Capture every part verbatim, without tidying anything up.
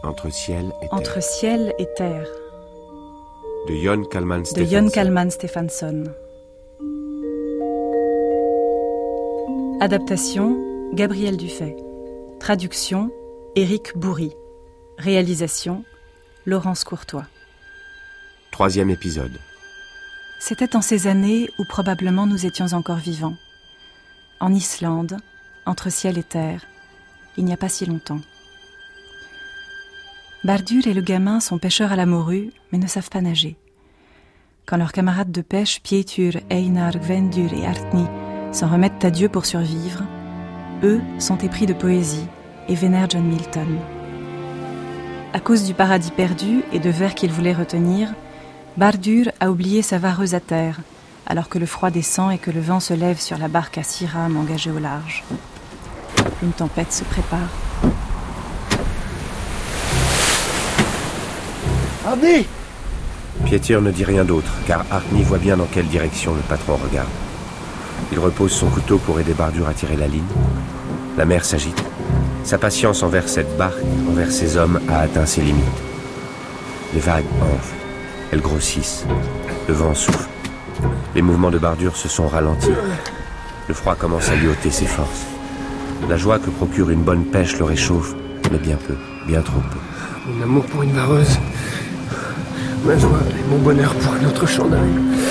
Entre ciel et terre. Entre ciel et terre. De Jon Kalman De Stephenson. Jon Kalman Stephenson. Adaptation, Gabriel Dufay. Traduction, Éric Bourri. Réalisation, Laurence Courtois. Troisième épisode. C'était en ces années où probablement nous étions encore vivants. En Islande, entre ciel et terre, il n'y a pas si longtemps. Bardur et le gamin sont pêcheurs à la morue, mais ne savent pas nager. Quand leurs camarades de pêche, Pétur, Einar, Gvendur et Artni, s'en remettent à Dieu pour survivre, eux sont épris de poésie et vénèrent John Milton. À cause du paradis perdu et de vers qu'il voulait retenir, Bardur a oublié sa vareuse à terre, alors que le froid descend et que le vent se lève sur la barque à six rames engagée au large. Une tempête se prépare. Artni ! Pétur ne dit rien d'autre, car Artni voit bien dans quelle direction le patron regarde. Il repose son couteau pour aider Bardur à tirer la ligne. La mer s'agite. Sa patience envers cette barque, envers ces hommes, a atteint ses limites. Les vagues enflent. Elles grossissent. Le vent souffle. Les mouvements de Bardur se sont ralentis. Le froid commence à lui ôter ses forces. La joie que procure une bonne pêche le réchauffe, mais bien peu, bien trop peu. Mon amour pour une vareuse. Ma joie et mon bonheur pour un autre chandail.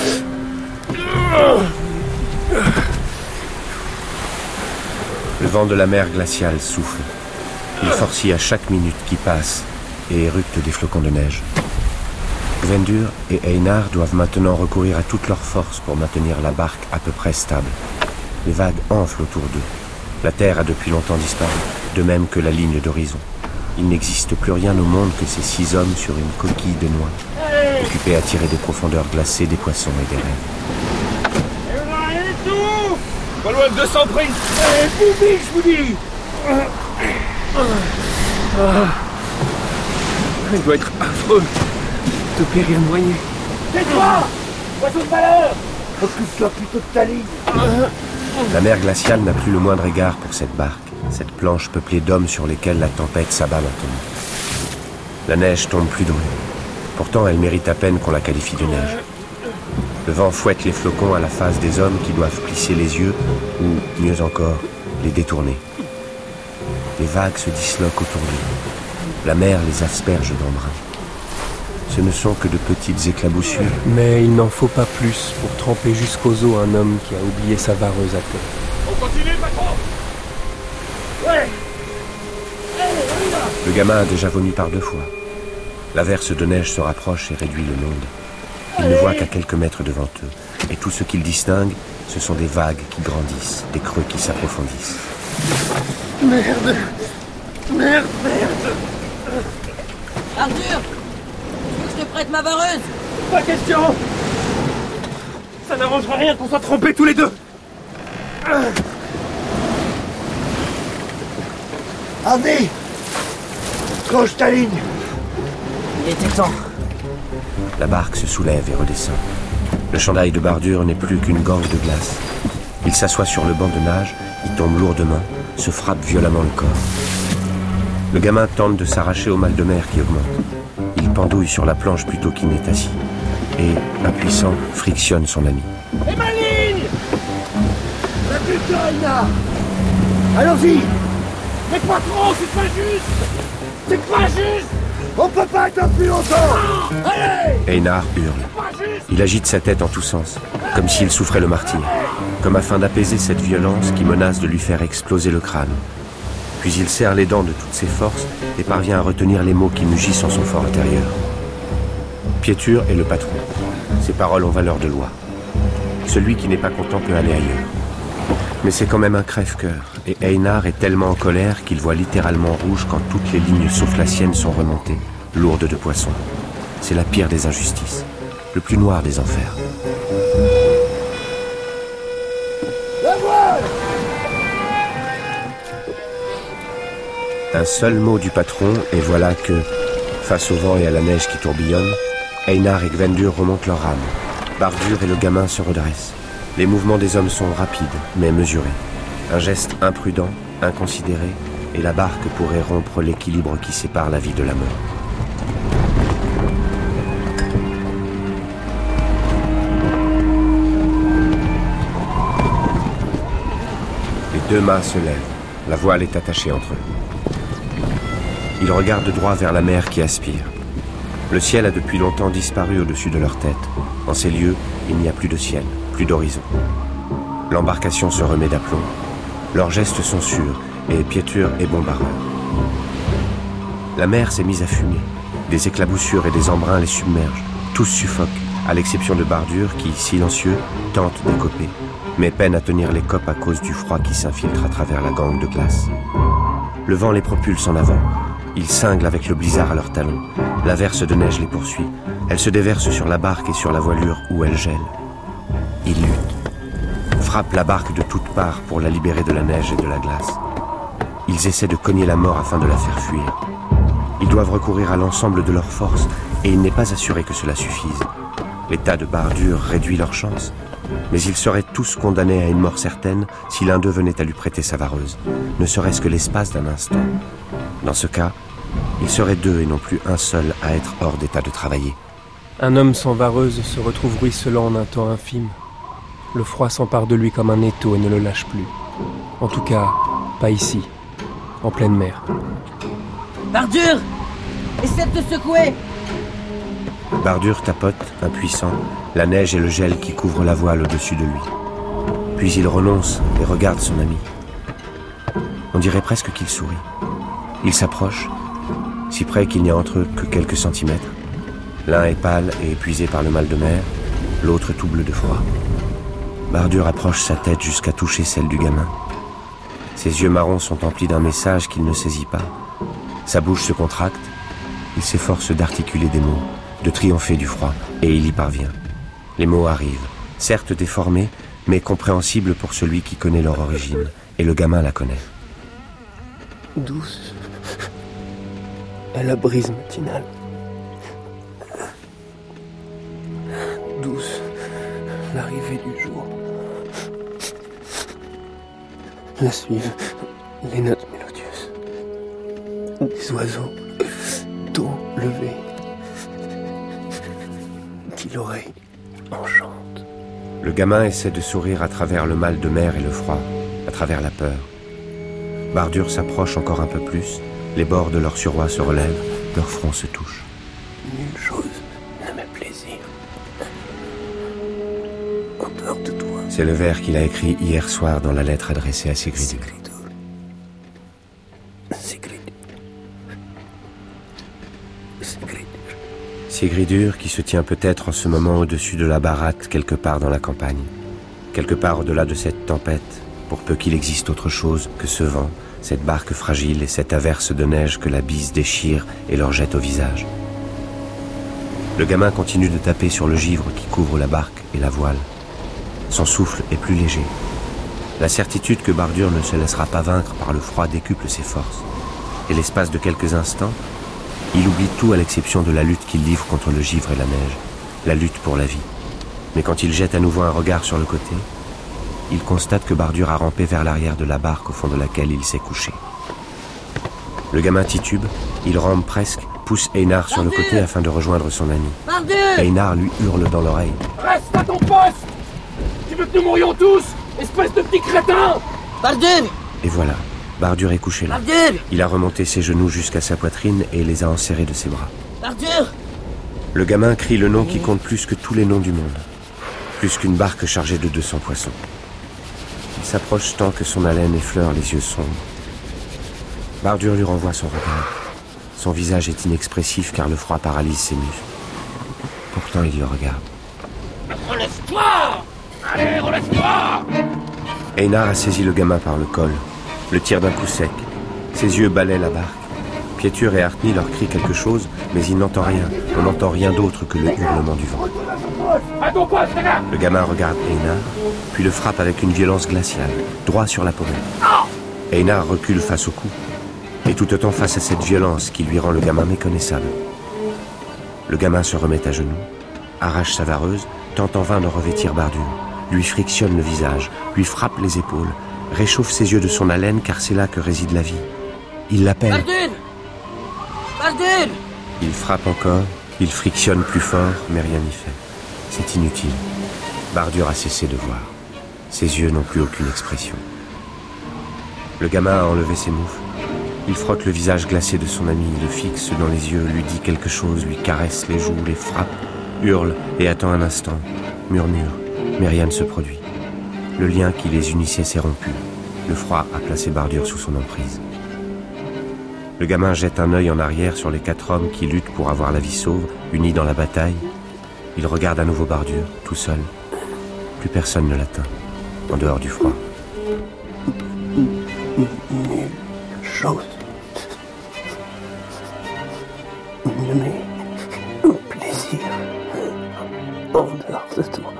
Le vent de la mer glaciale souffle. Il forcit à chaque minute qui passe et éructe des flocons de neige. Gvendur et Einar doivent maintenant recourir à toute leur force pour maintenir la barque à peu près stable. Les vagues enflent autour d'eux. La terre a depuis longtemps disparu, de même que la ligne d'horizon. Il n'existe plus rien au monde que ces six hommes sur une coquille de noix, occupés à tirer des profondeurs glacées des poissons et des rêves. Et on a rien du tout. Pas loin de deux cents prises. Eh, Boubi, je vous dis. Il doit être affreux de périr noyé. Tais-toi, oiseau de malheur. Occupe-toi plutôt de ta ligne. La mer glaciale n'a plus le moindre égard pour cette barque, cette planche peuplée d'hommes sur lesquels la tempête s'abat lentement. La neige tombe plus drôle. Pourtant, elle mérite à peine qu'on la qualifie de neige. Le vent fouette les flocons à la face des hommes qui doivent plisser les yeux, ou, mieux encore, les détourner. Les vagues se disloquent autour d'eux. La mer les asperge d'embrun. Ce ne sont que de petites éclaboussures. Mais il n'en faut pas plus pour tremper jusqu'aux os un homme qui a oublié sa vareuse à terre. On continue, patron. Ouais. Le gamin a déjà vomi par deux fois. L'averse de neige se rapproche et réduit le monde. Il ne voit qu'à quelques mètres devant eux. Et tout ce qu'il distingue, ce sont des vagues qui grandissent, des creux qui s'approfondissent. Merde. Merde, merde. Arthur, je te prête ma vareuse. Pas question. Ça n'arrangera rien qu'on soit trompés tous les deux. Artni, tranche ta ligne. Il était temps. La barque se soulève et redescend. Le chandail de Bardur n'est plus qu'une gorge de glace. Il s'assoit sur le banc de nage, y tombe lourdement, se frappe violemment le corps. Le gamin tente de s'arracher au mal de mer qui augmente. Il pendouille sur la planche plutôt qu'il n'est assis. Et, impuissant, frictionne son ami. Et ma ligne. La putain, Einar. Allons-y. Mais patron, c'est pas juste. C'est pas juste. On peut pas attendre plus longtemps. Allez. Einar hurle. Il agite sa tête en tous sens, comme s'il souffrait le martyre, comme afin d'apaiser cette violence qui menace de lui faire exploser le crâne. Puis il serre les dents de toutes ses forces et parvient à retenir les mots qui mugissent en son fort intérieur. Pétur est le patron. Ses paroles ont valeur de loi. Celui qui n'est pas content peut aller ailleurs. Mais c'est quand même un crève-cœur, et Einar est tellement en colère qu'il voit littéralement rouge quand toutes les lignes sauf la sienne sont remontées, lourdes de poissons. C'est la pire des injustices, le plus noir des enfers. La voile. Un seul mot du patron, et voilà que, face au vent et à la neige qui tourbillonnent, Einar et Gvendur remontent leur rame. Bardur et le gamin se redressent. Les mouvements des hommes sont rapides, mais mesurés. Un geste imprudent, inconsidéré, et la barque pourrait rompre l'équilibre qui sépare la vie de la mort. Les deux mâts se lèvent, la voile est attachée entre eux. Ils regardent droit vers la mer qui aspire. Le ciel a depuis longtemps disparu au-dessus de leur tête. En ces lieux, il n'y a plus de ciel, plus d'horizon. L'embarcation se remet d'aplomb. Leurs gestes sont sûrs, et Pietur est bon barreur. La mer s'est mise à fumer. Des éclaboussures et des embruns les submergent. Tous suffoquent, à l'exception de Bardur qui, silencieux, tente d'écoper, mais peine à tenir les copes à cause du froid qui s'infiltre à travers la gangue de glace. Le vent les propulse en avant. Ils cinglent avec le blizzard à leurs talons. L'averse de neige les poursuit. Elle se déverse sur la barque et sur la voilure où elle gèle. Ils luttent, frappent la barque de toutes parts pour la libérer de la neige et de la glace. Ils essaient de cogner la mort afin de la faire fuir. Ils doivent recourir à l'ensemble de leurs forces et il n'est pas assuré que cela suffise. L'état de Bardur réduit leurs chances, mais ils seraient tous condamnés à une mort certaine si l'un d'eux venait à lui prêter sa vareuse, ne serait-ce que l'espace d'un instant. Dans ce cas, ils seraient deux et non plus un seul à être hors d'état de travailler. Un homme sans vareuse se retrouve ruisselant en un temps infime. Le froid s'empare de lui comme un étau et ne le lâche plus. En tout cas, pas ici, en pleine mer. Bardur! Essaie de te secouer! Bardur tapote, impuissant, la neige et le gel qui couvrent la voile au-dessus de lui. Puis il renonce et regarde son ami. On dirait presque qu'il sourit. Il s'approche, si près qu'il n'y a entre eux que quelques centimètres. L'un est pâle et épuisé par le mal de mer, l'autre tout bleu de froid. Bardur approche sa tête jusqu'à toucher celle du gamin. Ses yeux marrons sont emplis d'un message qu'il ne saisit pas. Sa bouche se contracte. Il s'efforce d'articuler des mots, de triompher du froid, et il y parvient. Les mots arrivent, certes déformés, mais compréhensibles pour celui qui connaît leur origine, et le gamin la connaît. Douce, à la brise matinale. Douce, l'arrivée du jour. La suivent les notes mélodieuses des oiseaux tôt levés qui l'oreille enchante. Le gamin essaie de sourire à travers le mal de mer et le froid, à travers la peur. Bardur s'approche encore un peu plus, les bords de leur suroît se relèvent, leurs fronts se touchent. Nulle chose ne me plaisir en dehors de toi. C'est le vers qu'il a écrit hier soir dans la lettre adressée à Sigridur. Sigridur qui se tient peut-être en ce moment au-dessus de la baraque quelque part dans la campagne, quelque part au-delà de cette tempête, pour peu qu'il existe autre chose que ce vent, cette barque fragile et cette averse de neige que la bise déchire et leur jette au visage. Le gamin continue de taper sur le givre qui couvre la barque et la voile. Son souffle est plus léger. La certitude que Bardur ne se laissera pas vaincre par le froid décuple ses forces. Et l'espace de quelques instants, il oublie tout à l'exception de la lutte qu'il livre contre le givre et la neige, la lutte pour la vie. Mais quand il jette à nouveau un regard sur le côté, il constate que Bardur a rampé vers l'arrière de la barque au fond de laquelle il s'est couché. Le gamin titube, il rampe presque, pousse Einar sur le côté afin de rejoindre son ami. Bardur! Einar lui hurle dans l'oreille. Reste à ton poste! Tu veux que nous mourions tous, espèce de petit crétin! Bardur! Et voilà, Bardur est couché là. Bardur! Il a remonté ses genoux jusqu'à sa poitrine et les a enserrés de ses bras. Bardur! Le gamin crie le nom qui compte plus que tous les noms du monde. Plus qu'une barque chargée de deux cents poissons. Il s'approche tant que son haleine effleure les yeux sombres. Bardur lui renvoie son regard. Son visage est inexpressif car le froid paralyse ses muscles. Pourtant il le regarde. Relève-toi! Allez, relève-toi! Einar a saisi le gamin par le col, le tire d'un coup sec. Ses yeux balaient la barque. Pietur et Artni leur crient quelque chose, mais il n'entend rien. On n'entend rien d'autre que le hurlement du vent. À ton poste, les gars! Le gamin regarde Einar, puis le frappe avec une violence glaciale, droit sur la pommette. Einar recule face au coup, et tout autant face à cette violence qui lui rend le gamin méconnaissable. Le gamin se remet à genoux, arrache sa vareuse, tente en vain de revêtir Bardur, lui frictionne le visage, lui frappe les épaules, réchauffe ses yeux de son haleine car c'est là que réside la vie. il l'appelle. Bardune Bardune Il frappe encore, il frictionne plus fort, mais rien n'y fait. C'est inutile. Bardur a cessé de voir. Ses yeux n'ont plus aucune expression. Le gamin a enlevé ses moufles. Il frotte le visage glacé de son ami, le fixe dans les yeux, lui dit quelque chose, lui caresse les joues, les frappe, hurle et attend un instant, murmure, mais rien ne se produit. Le lien qui les unissait s'est rompu. Le froid a placé Bardur sous son emprise. Le gamin jette un œil en arrière sur les quatre hommes qui luttent pour avoir la vie sauve, unis dans la bataille. Il regarde à nouveau Bardur, tout seul. Plus personne ne l'atteint, en dehors du froid. Nulle chose ne m'est un plaisir en dehors de toi.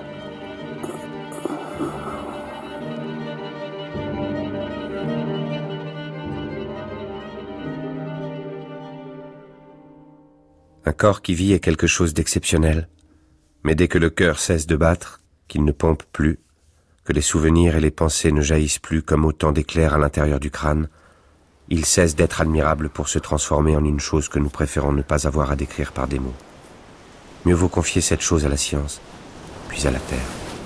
Un corps qui vit est quelque chose d'exceptionnel, mais dès que le cœur cesse de battre, qu'il ne pompe plus, que les souvenirs et les pensées ne jaillissent plus comme autant d'éclairs à l'intérieur du crâne, il cesse d'être admirable pour se transformer en une chose que nous préférons ne pas avoir à décrire par des mots. Mieux vaut confier cette chose à la science, puis à la terre.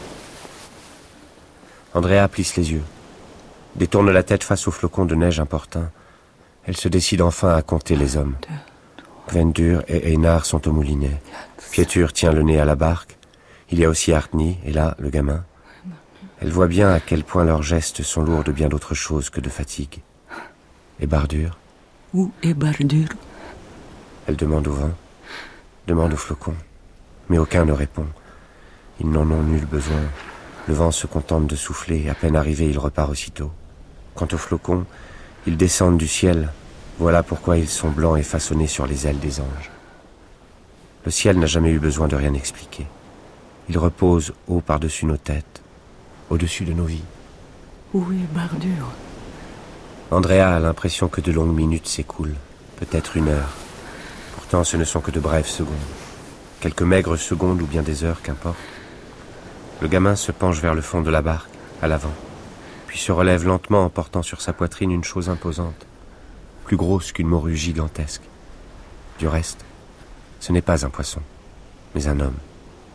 Andrea plisse les yeux, détourne la tête face au flocon de neige importun. Elle se décide enfin à compter les hommes. Gvendur et Einar sont au moulinet. Pietur tient le nez à la barque. Il y a aussi Artni, et là, le gamin. Elle voit bien à quel point leurs gestes sont lourds de bien d'autre chose que de fatigue. Et Bardur ? Où est Bardur ? Elle demande au vent, demande au flocon, mais aucun ne répond. Ils n'en ont nul besoin. Le vent se contente de souffler, à peine arrivé, il repart aussitôt. Quant aux flocons, ils descendent du ciel. Voilà pourquoi ils sont blancs et façonnés sur les ailes des anges. Le ciel n'a jamais eu besoin de rien expliquer. Il repose haut par-dessus nos têtes, au-dessus de nos vies. Où est Bardur ? Andrea a l'impression que de longues minutes s'écoulent, peut-être une heure. Pourtant, ce ne sont que de brèves secondes. Quelques maigres secondes ou bien des heures, qu'importe. Le gamin se penche vers le fond de la barque, à l'avant, puis se relève lentement en portant sur sa poitrine une chose imposante, plus grosse qu'une morue gigantesque. Du reste, ce n'est pas un poisson, mais un homme.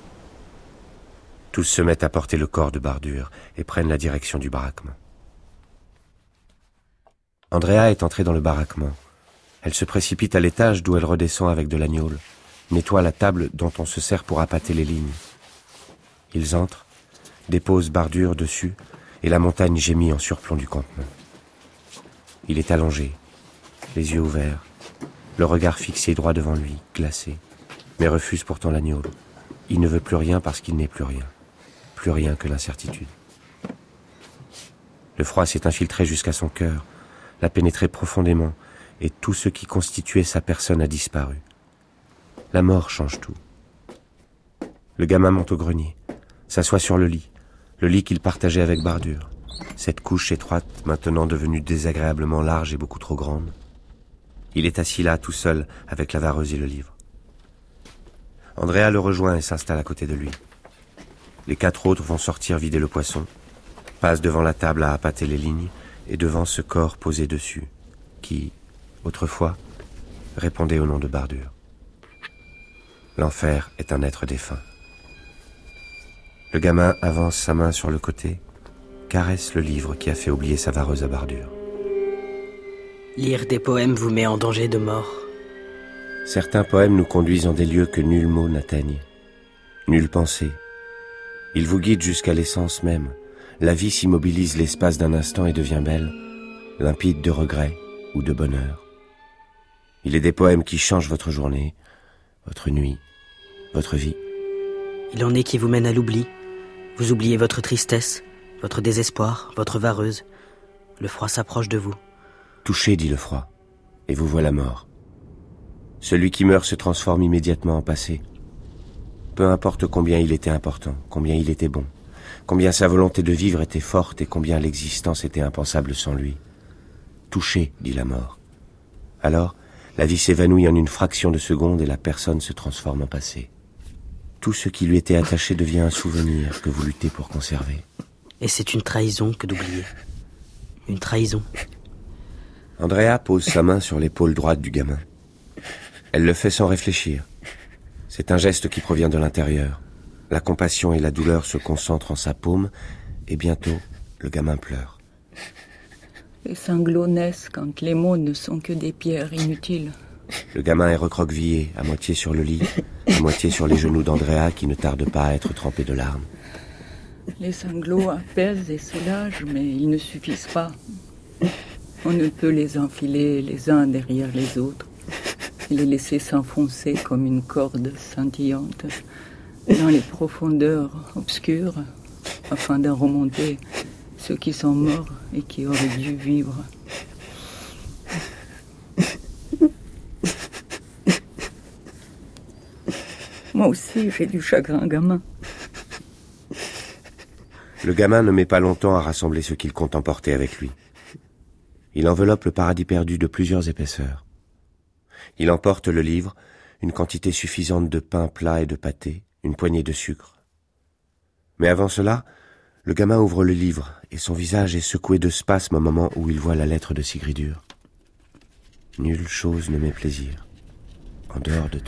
Tous se mettent à porter le corps de Bardur et prennent la direction du baraquement. Andrea est entrée dans le baraquement. Elle se précipite à l'étage d'où elle redescend avec de l'agnole, nettoie la table dont on se sert pour appâter les lignes. Ils entrent, déposent Bardur dessus, et la montagne gémit en surplomb du campement. Il est allongé, les yeux ouverts, le regard fixé droit devant lui, glacé, mais refuse pourtant l'agnole. Il ne veut plus rien parce qu'il n'est plus rien, plus rien que l'incertitude. Le froid s'est infiltré jusqu'à son cœur, l'a pénétré profondément, et tout ce qui constituait sa personne a disparu. La mort change tout. Le gamin monte au grenier, s'assoit sur le lit, le lit qu'il partageait avec Bardur. Cette couche étroite, maintenant devenue désagréablement large et beaucoup trop grande. Il est assis là, tout seul, avec la vareuse et le livre. Andrea le rejoint et s'installe à côté de lui. Les quatre autres vont sortir vider le poisson, passent devant la table à appâter les lignes, et devant ce corps posé dessus, qui, autrefois, répondait au nom de Bardur. L'enfer est un être défunt. Le gamin avance sa main sur le côté, caresse le livre qui a fait oublier sa vareuse à Bardur. Lire des poèmes vous met en danger de mort. Certains poèmes nous conduisent en des lieux que nul mot n'atteigne, nulle pensée. Ils vous guident jusqu'à l'essence même. La vie s'immobilise l'espace d'un instant et devient belle, limpide de regret ou de bonheur. Il est des poèmes qui changent votre journée, votre nuit, votre vie. Il en est qui vous mènent à l'oubli. Vous oubliez votre tristesse, votre désespoir, votre vareuse. Le froid s'approche de vous. Touchez, dit le froid, et vous voilà mort. Celui qui meurt se transforme immédiatement en passé. Peu importe combien il était important, combien il était bon, combien sa volonté de vivre était forte et combien l'existence était impensable sans lui. Touchez, dit la mort. Alors, la vie s'évanouit en une fraction de seconde et la personne se transforme en passé. Tout ce qui lui était attaché devient un souvenir que vous luttez pour conserver. Et c'est une trahison que d'oublier. Une trahison. Andrea pose sa main sur l'épaule droite du gamin. Elle le fait sans réfléchir. C'est un geste qui provient de l'intérieur. La compassion et la douleur se concentrent en sa paume, et bientôt, le gamin pleure. Les sanglots naissent quand les mots ne sont que des pierres inutiles. Le gamin est recroquevillé, à moitié sur le lit, à moitié sur les genoux d'Andrea qui ne tarde pas à être trempés de larmes. Les sanglots apaisent et soulagent, mais ils ne suffisent pas. On ne peut les enfiler les uns derrière les autres et les laisser s'enfoncer comme une corde scintillante dans les profondeurs obscures afin d'en remonter ceux qui sont morts et qui auraient dû vivre. Moi aussi, j'ai du chagrin, gamin. Le gamin ne met pas longtemps à rassembler ce qu'il compte emporter avec lui. Il enveloppe le paradis perdu de plusieurs épaisseurs. Il emporte le livre, une quantité suffisante de pain plat et de pâté, une poignée de sucre. Mais avant cela, le gamin ouvre le livre et son visage est secoué de spasmes au moment où il voit la lettre de Sigridur. « Nulle chose ne m'est plaisir, en dehors de toi. »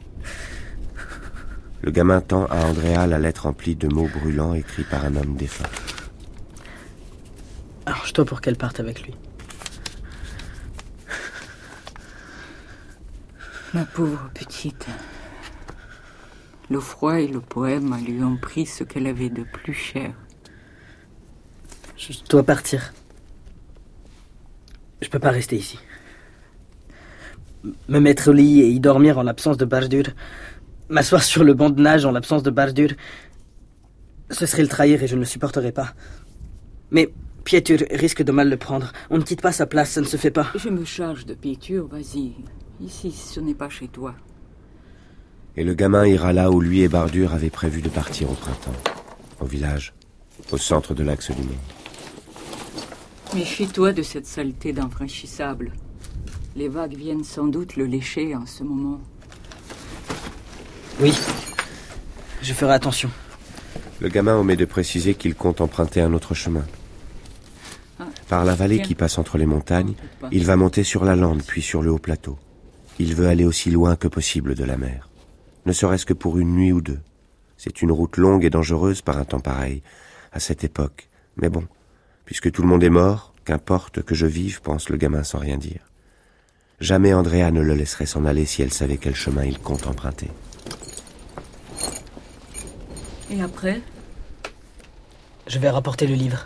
Le gamin tend à Andrea la lettre remplie de mots brûlants écrits par un homme défunt. Arrange-toi pour qu'elle parte avec lui. Ma pauvre petite. Le froid et le poème lui ont pris ce qu'elle avait de plus cher. Je dois partir. Je peux pas rester ici. Me mettre au lit et y dormir en l'absence de Bardur, m'asseoir sur le banc de nage en l'absence de Bardur, ce serait le trahir et je ne le supporterais pas. Mais Pétur risque de mal le prendre. On ne quitte pas sa place, ça ne se fait pas. Je me charge de Pétur, vas-y. Ici, ce n'est pas chez toi. Et le gamin ira là où lui et Bardur avaient prévu de partir au printemps. Au village, au centre de l'axe du monde. Méfie-toi de cette saleté d'infranchissable. Les vagues viennent sans doute le lécher en ce moment. Oui, je ferai attention. Le gamin omet de préciser qu'il compte emprunter un autre chemin. Par la vallée qui passe entre les montagnes, il va monter sur la lande puis sur le haut plateau. Il veut aller aussi loin que possible de la mer. Ne serait-ce que pour une nuit ou deux. C'est une route longue et dangereuse par un temps pareil, à cette époque. Mais bon, puisque tout le monde est mort, qu'importe que je vive, pense le gamin sans rien dire. Jamais Andrea ne le laisserait s'en aller si elle savait quel chemin il compte emprunter. Et après ? Je vais rapporter le livre.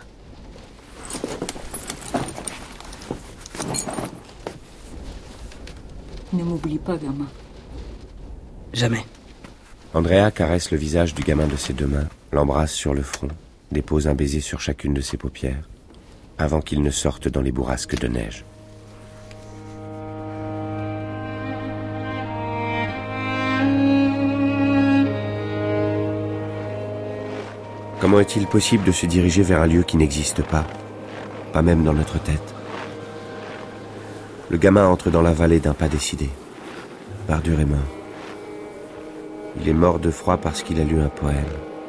Ne m'oublie pas, gamin. Jamais. Andrea caresse le visage du gamin de ses deux mains, l'embrasse sur le front, dépose un baiser sur chacune de ses paupières, avant qu'il ne sorte dans les bourrasques de neige. Comment est-il possible de se diriger vers un lieu qui n'existe pas, pas même dans notre tête? Le gamin entre dans la vallée d'un pas décidé. Bardur est mort. Il est mort de froid parce qu'il a lu un poème.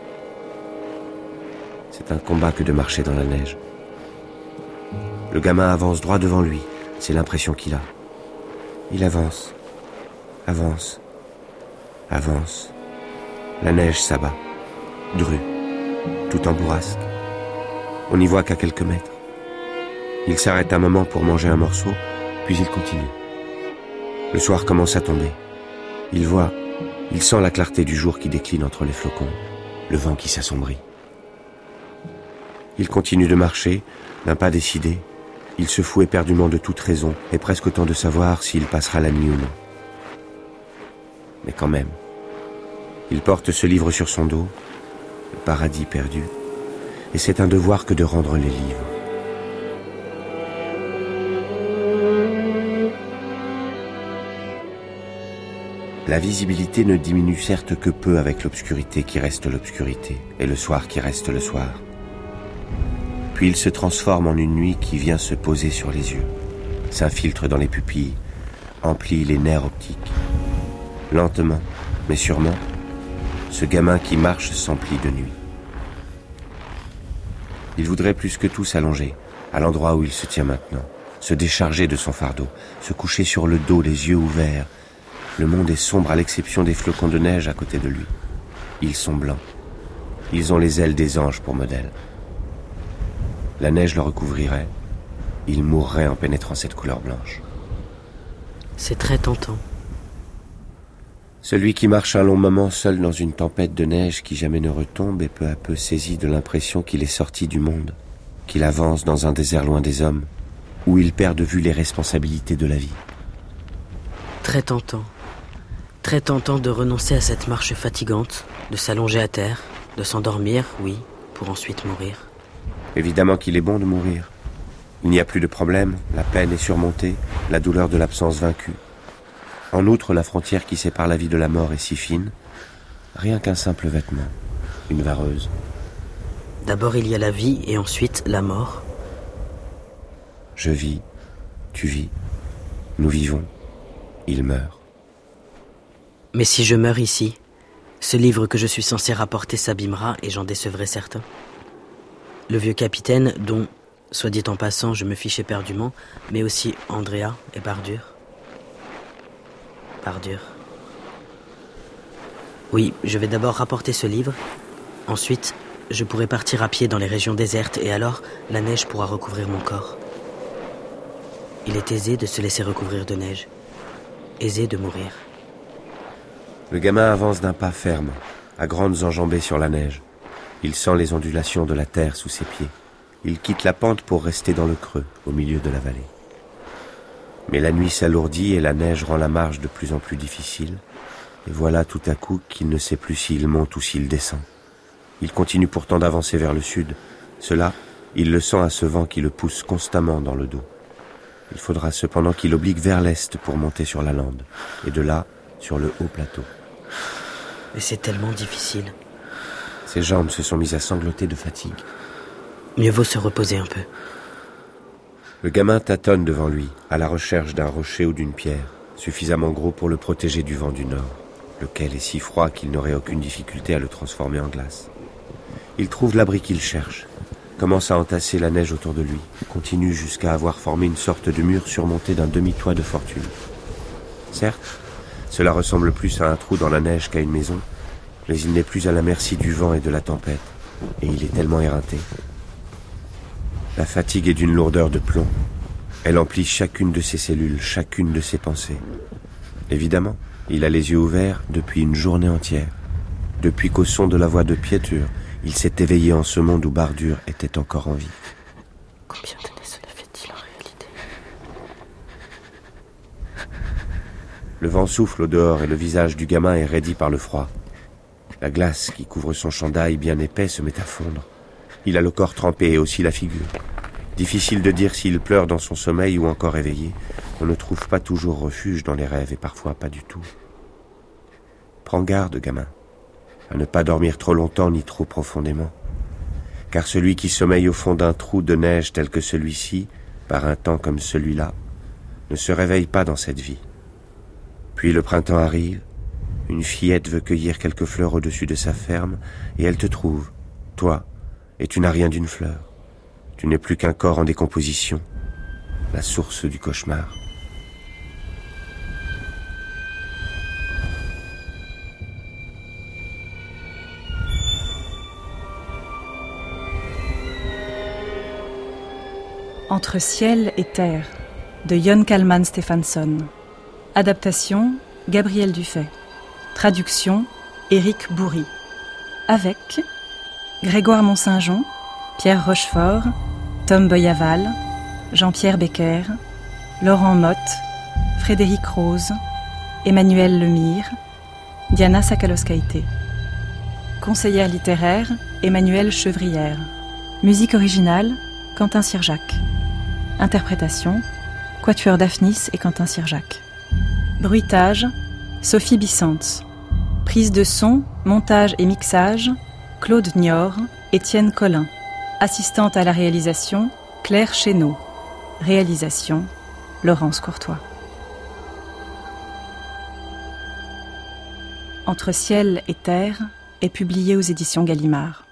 C'est un combat que de marcher dans la neige. Le gamin avance droit devant lui, c'est l'impression qu'il a. Il avance, avance, avance. La neige s'abat, drue, tout en bourrasque. On n'y voit qu'à quelques mètres. Il s'arrête un moment pour manger un morceau, puis il continue. Le soir commence à tomber. Il voit, il sent la clarté du jour qui décline entre les flocons, le vent qui s'assombrit. Il continue de marcher, d'un pas décidé. Il se fout éperdument de toute raison, et presque autant de savoir s'il passera la nuit ou non. Mais quand même, il porte ce livre sur son dos, le paradis perdu, et c'est un devoir que de rendre les livres. La visibilité ne diminue certes que peu avec l'obscurité qui reste l'obscurité, et le soir qui reste le soir. Puis il se transforme en une nuit qui vient se poser sur les yeux, s'infiltre dans les pupilles, emplit les nerfs optiques. Lentement, mais sûrement, ce gamin qui marche s'emplit de nuit. Il voudrait plus que tout s'allonger, à l'endroit où il se tient maintenant, se décharger de son fardeau, se coucher sur le dos, les yeux ouverts. Le monde est sombre à l'exception des flocons de neige à côté de lui. Ils sont blancs. Ils ont les ailes des anges pour modèle. La neige le recouvrirait. Il mourrait en pénétrant cette couleur blanche. C'est très tentant. Celui qui marche un long moment seul dans une tempête de neige qui jamais ne retombe est peu à peu saisi de l'impression qu'il est sorti du monde, qu'il avance dans un désert loin des hommes, où il perd de vue les responsabilités de la vie. Très tentant. Très tentant de renoncer à cette marche fatigante, de s'allonger à terre, de s'endormir, oui, pour ensuite mourir. Évidemment qu'il est bon de mourir. Il n'y a plus de problème, la peine est surmontée, la douleur de l'absence vaincue. En outre, la frontière qui sépare la vie de la mort est si fine, rien qu'un simple vêtement, une vareuse. D'abord il y a la vie et ensuite la mort. Je vis, tu vis, nous vivons, il meurt. Mais si je meurs ici, ce livre que je suis censé rapporter s'abîmera et j'en décevrai certains. Le vieux capitaine, dont, soit dit en passant, je me fiche éperdument, mais aussi Andrea et Bardur. Bardur. Oui, je vais d'abord rapporter ce livre. Ensuite, je pourrai partir à pied dans les régions désertes et alors, la neige pourra recouvrir mon corps. Il est aisé de se laisser recouvrir de neige. Aisé de mourir. Le gamin avance d'un pas ferme, à grandes enjambées sur la neige. Il sent les ondulations de la terre sous ses pieds. Il quitte la pente pour rester dans le creux, au milieu de la vallée. Mais la nuit s'alourdit et la neige rend la marche de plus en plus difficile. Et voilà tout à coup qu'il ne sait plus s'il monte ou s'il descend. Il continue pourtant d'avancer vers le sud. Cela, il le sent à ce vent qui le pousse constamment dans le dos. Il faudra cependant qu'il oblique vers l'est pour monter sur la lande. Et de là, sur le haut plateau. Mais c'est tellement difficile. Ses jambes se sont mises à sangloter de fatigue. Mieux vaut se reposer un peu. Le gamin tâtonne devant lui, à la recherche d'un rocher ou d'une pierre, suffisamment gros pour le protéger du vent du nord, lequel est si froid qu'il n'aurait aucune difficulté à le transformer en glace. Il trouve l'abri qu'il cherche, commence à entasser la neige autour de lui, continue jusqu'à avoir formé une sorte de mur surmonté d'un demi-toit de fortune. Certes, cela ressemble plus à un trou dans la neige qu'à une maison, mais il n'est plus à la merci du vent et de la tempête, et il est tellement éreinté. La fatigue est d'une lourdeur de plomb. Elle emplit chacune de ses cellules, chacune de ses pensées. Évidemment, il a les yeux ouverts depuis une journée entière. Depuis qu'au son de la voix de Pietur, il s'est éveillé en ce monde où Bardur était encore en vie. Combien d'années cela fait-il en réalité ? Le vent souffle au dehors et le visage du gamin est raidi par le froid. La glace qui couvre son chandail bien épais se met à fondre. Il a le corps trempé et aussi la figure. Difficile de dire s'il pleure dans son sommeil ou encore éveillé. On ne trouve pas toujours refuge dans les rêves et parfois pas du tout. Prends garde, gamin, à ne pas dormir trop longtemps ni trop profondément. Car celui qui sommeille au fond d'un trou de neige tel que celui-ci, par un temps comme celui-là, ne se réveille pas dans cette vie. Puis le printemps arrive, une fillette veut cueillir quelques fleurs au-dessus de sa ferme et elle te trouve, toi, et tu n'as rien d'une fleur. Tu n'es plus qu'un corps en décomposition, la source du cauchemar. Entre ciel et terre, de Jon Kalman Stephansson. Adaptation, Gabriel Dufay. Traduction, Éric Bourri. Avec Grégoire Mont-Saint-Jean, Pierre Rochefort, Tom Boyaval, Jean-Pierre Becker, Laurent Motte, Frédéric Rose, Emmanuel Lemire, Diana Sakaloskaité. Conseillère littéraire, Emmanuelle Chevrière. Musique originale, Quentin Sirjac. Interprétation, Quatuor Daphnis et Quentin Sirjac. Bruitage, Sophie Bissantz. Prise de son, montage et mixage, Claude Nior, Étienne Collin. Assistante à la réalisation, Claire Chénaud. Réalisation, Laurence Courtois. Entre ciel et terre est publié aux éditions Gallimard.